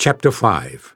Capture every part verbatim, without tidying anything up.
Chapter five.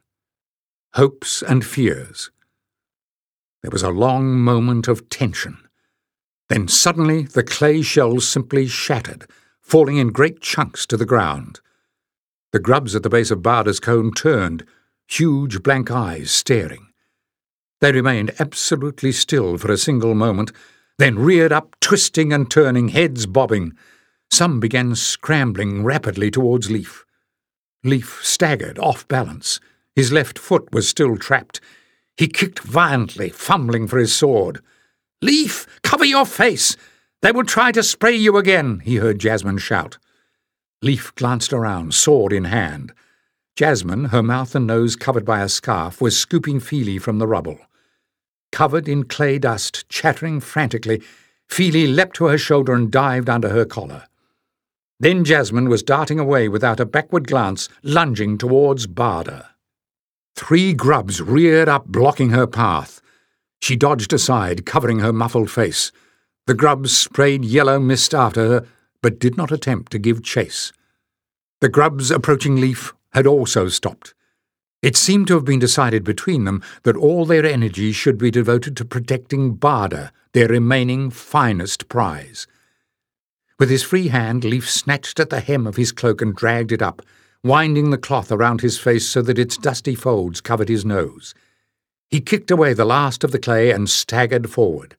Hopes and Fears. There was a long moment of tension. Then suddenly the clay shells simply shattered, falling in great chunks to the ground. The grubs at the base of Barda's cone turned, huge blank eyes staring. They remained absolutely still for a single moment, then reared up, twisting and turning, heads bobbing. Some began scrambling rapidly towards Leaf. Leaf staggered, off balance. His left foot was still trapped. He kicked violently, fumbling for his sword. "Leaf, cover your face! They will try to spray you again," he heard Jasmine shout. Leaf glanced around, sword in hand. Jasmine, her mouth and nose covered by a scarf, was scooping Feely from the rubble. Covered in clay dust, chattering frantically, Feely leapt to her shoulder and dived under her collar. Then Jasmine was darting away without a backward glance, lunging towards Barda. Three grubs reared up, blocking her path. She dodged aside, covering her muffled face. The grubs sprayed yellow mist after her, but did not attempt to give chase. The grubs approaching Leaf had also stopped. It seemed to have been decided between them that all their energy should be devoted to protecting Barda, their remaining finest prize. With his free hand, Leaf snatched at the hem of his cloak and dragged it up, winding the cloth around his face so that its dusty folds covered his nose. He kicked away the last of the clay and staggered forward.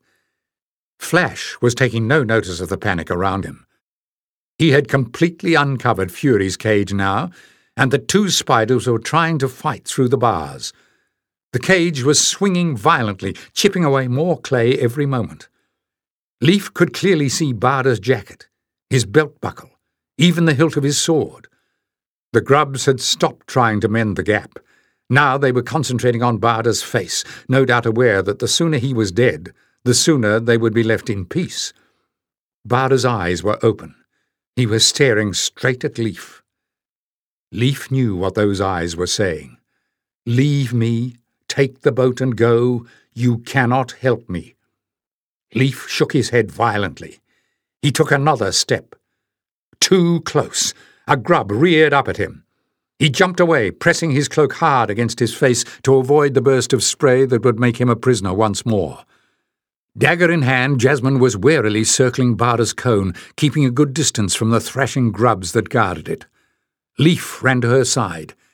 Flash was taking no notice of the panic around him. He had completely uncovered Fury's cage now, and the two spiders were trying to fight through the bars. The cage was swinging violently, chipping away more clay every moment. Leaf could clearly see Barda's jacket, his belt buckle, even the hilt of his sword. The grubs had stopped trying to mend the gap. Now they were concentrating on Barda's face, no doubt aware that the sooner he was dead, the sooner they would be left in peace. Barda's eyes were open. He was staring straight at Leaf. Leaf knew what those eyes were saying. "Leave me, take the boat and go. You cannot help me." Leaf shook his head violently. He took another step. Too close. A grub reared up at him. He jumped away, pressing his cloak hard against his face to avoid the burst of spray that would make him a prisoner once more. Dagger in hand, Jasmine was warily circling Barda's cone, keeping a good distance from the thrashing grubs that guarded it. Leaf ran to her side.